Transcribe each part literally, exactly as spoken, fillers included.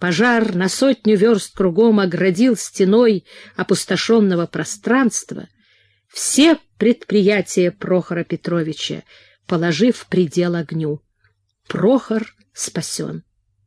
Пожар на сотню верст кругом оградил стеной опустошенного пространства все предприятия Прохора Петровича, положив предел огню. Прохор спасен.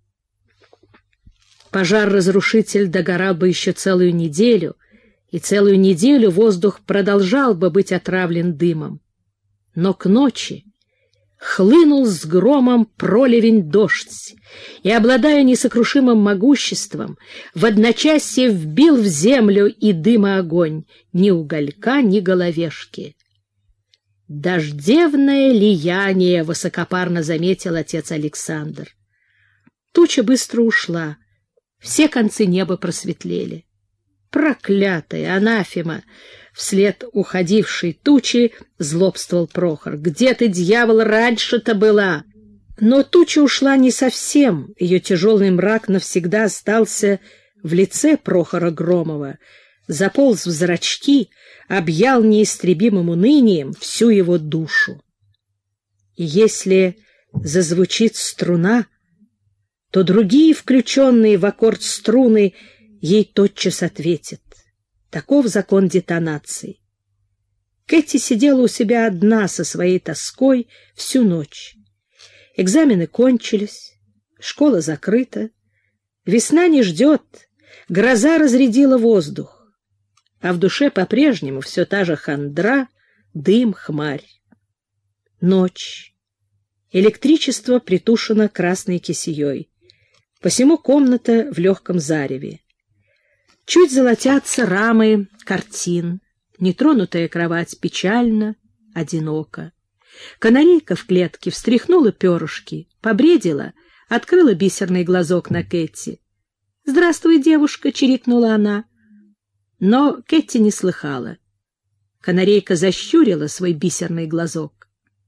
Пожар-разрушитель догорал бы еще целую неделю, и целую неделю воздух продолжал бы быть отравлен дымом. Но к ночи хлынул с громом проливень дождь, и, обладая несокрушимым могуществом, в одночасье вбил в землю и дыма огонь, ни уголька, ни головешки. «Дождевное лияние», — высокопарно заметил отец Александр. Туча быстро ушла, все концы неба просветлели. «Проклятая анафема!» Вслед уходившей тучи злобствовал Прохор. «Где ты, дьявол, раньше-то была?» Но туча ушла не совсем, ее тяжелый мрак навсегда остался в лице Прохора Громова, заполз в зрачки, объял неистребимым унынием всю его душу. И если зазвучит струна, то другие, включенные в аккорд струны, ей тотчас ответят. Таков закон детонации. Кэти сидела у себя одна со своей тоской всю ночь. Экзамены кончились, школа закрыта, весна не ждет, гроза разрядила воздух, а в душе по-прежнему все та же хандра, дым, хмарь. Ночь. Электричество притушено красной кисеей, посему комната в легком зареве. Чуть золотятся рамы картин, нетронутая кровать печально, одиноко. Канарейка в клетке встряхнула перышки, побредила, открыла бисерный глазок на Кэти. «Здравствуй, девушка!» — чирикнула она. Но Кэти не слыхала. Канарейка защурила свой бисерный глазок.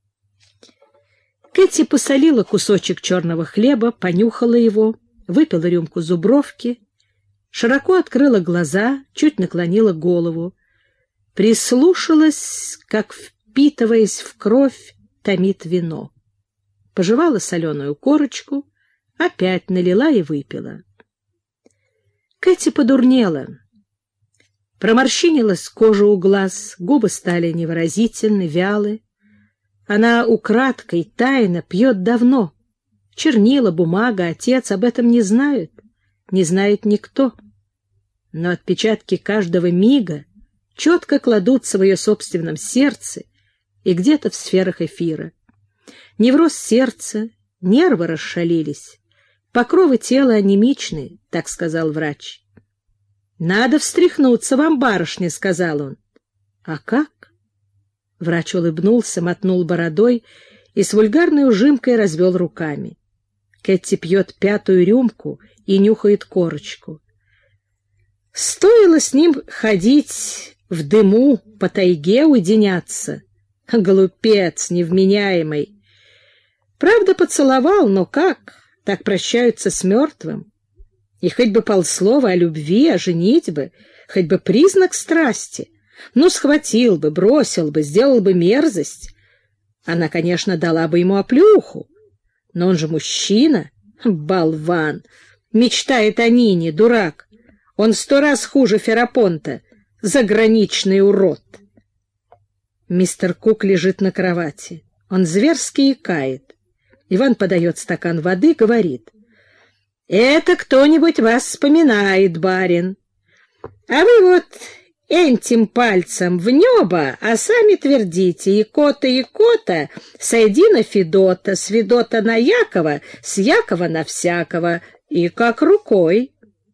Кэти посолила кусочек черного хлеба, понюхала его, выпила рюмку зубровки, широко открыла глаза, чуть наклонила голову, прислушалась, как, впитываясь в кровь, томит вино. Пожевала соленую корочку, опять налила и выпила. Кэти подурнела. Проморщинилась кожа у глаз, губы стали невыразительны, вялы. Она украдкой, тайно пьет давно. Чернила, бумага, отец об этом не знают, не знает никто. Но отпечатки каждого мига четко кладутся в ее собственном сердце и где-то в сферах эфира. Невроз сердца, нервы расшалились, покровы тела анемичны, так сказал врач. «Надо встряхнуться вам, барышня», — сказал он. «А как?» Врач улыбнулся, мотнул бородой и с вульгарной ужимкой развел руками. Кэти пьет пятую рюмку и нюхает корочку. Стоило с ним ходить в дыму, по тайге уединяться. Глупец невменяемый. Правда, поцеловал, но как? Так прощаются с мертвым. И хоть бы полслова о любви, о женитьбе, хоть бы признак страсти. Ну, схватил бы, бросил бы, сделал бы мерзость. Она, конечно, дала бы ему оплюху. Но он же мужчина, болван, мечтает о Нине, дурак. Он в сто раз хуже Ферапонта, заграничный урод. Мистер Кук лежит на кровати. Он зверски икает. Иван подает стакан воды, говорит: «Это кто-нибудь вас вспоминает, барин. А вы вот этим пальцем в небо, а сами твердите: икота, икота, сойди на Федота, с Федота на Якова, с Якова на всякого, и как рукой».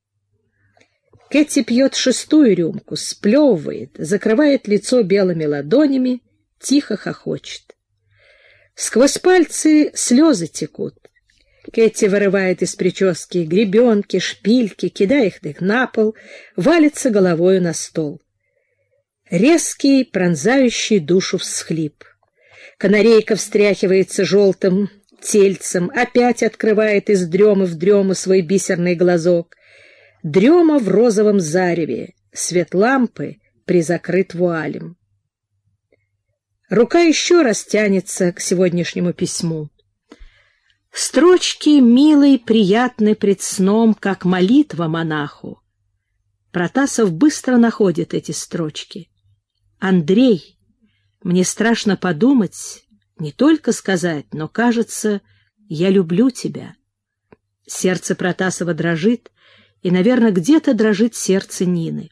Кэти пьет шестую рюмку, сплевывает, закрывает лицо белыми ладонями, тихо хохочет. Сквозь пальцы слезы текут. Кэти вырывает из прически гребенки, шпильки, кидает их на пол, валится головою на стол. Резкий, пронзающий душу всхлип. Канарейка встряхивается желтым тельцем, опять открывает из дремы в дрему свой бисерный глазок. Дрема в розовом зареве, свет лампы призакрыт вуалем. Рука еще раз тянется к сегодняшнему письму. Строчки милой, приятны пред сном, как молитва монаху. Протасов быстро находит эти строчки. Андрей, мне страшно подумать, не только сказать, но, кажется, я люблю тебя. Сердце Протасова дрожит, и, наверное, где-то дрожит сердце Нины.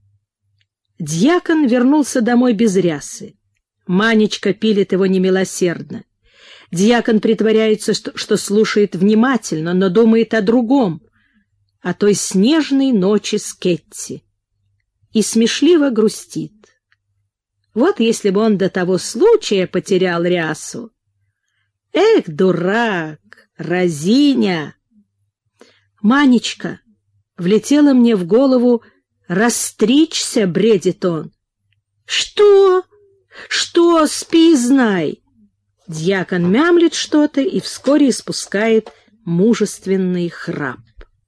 Дьякон вернулся домой без рясы. Манечка пилит его немилосердно. Дьякон притворяется, что, что слушает внимательно, но думает о другом, о той снежной ночи с Кетти. И смешливо грустит. Вот если бы он до того случая потерял рясу. Эх, дурак, разиня! Манечка, влетело мне в голову, растричься, бредит он. Что? Что? Спи, знай. Дьякон мямлит что-то и вскоре испускает мужественный храп.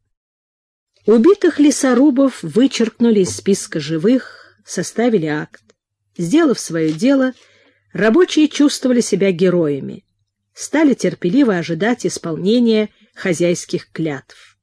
Убитых лесорубов вычеркнули из списка живых, составили акт. Сделав свое дело, рабочие чувствовали себя героями, стали терпеливо ожидать исполнения хозяйских клятв.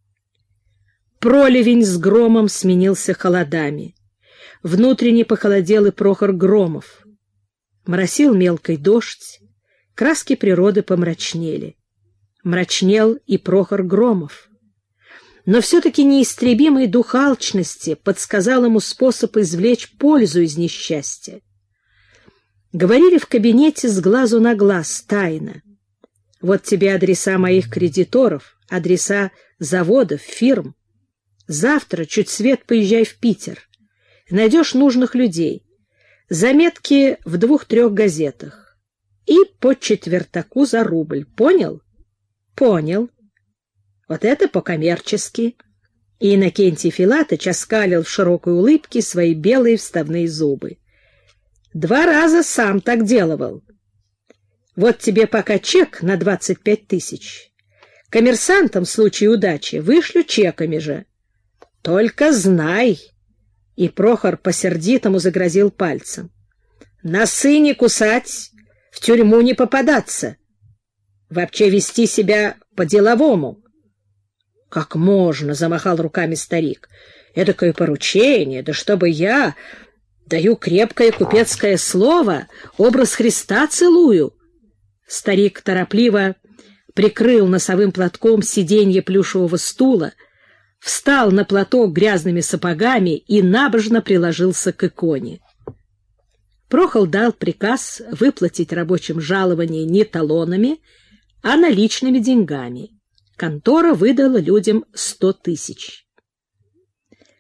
Проливень с громом сменился холодами. Внутренне похолодел и Прохор Громов. Моросил мелкий дождь, краски природы помрачнели. Мрачнел и Прохор Громов. Но все-таки неистребимый дух алчности подсказал ему способ извлечь пользу из несчастья. Говорили в кабинете с глазу на глаз, тайно. Вот тебе адреса моих кредиторов, адреса заводов, фирм. Завтра чуть свет поезжай в Питер. Найдешь нужных людей. Заметки в двух-трех газетах. И по четвертаку за рубль. Понял? Понял. Вот это по-коммерчески. И Иннокентий Филатыч оскалил в широкой улыбке свои белые вставные зубы. Два раза сам так делал. Вот тебе пока чек на двадцать пять тысяч. Коммерсантам в случае удачи вышлю чеками же. Только знай. И Прохор по-сердитому загрозил пальцем. Носы не кусать, в тюрьму не попадаться. Вообще вести себя по-деловому. Как можно, замахал руками старик. Эдакое поручение, да чтобы я даю крепкое купецкое слово, образ Христа целую. Старик торопливо прикрыл носовым платком сиденье плюшевого стула, встал на платок грязными сапогами и набожно приложился к иконе. Прохор дал приказ выплатить рабочим жалование не талонами, а наличными деньгами. Контора выдала людям сто тысяч.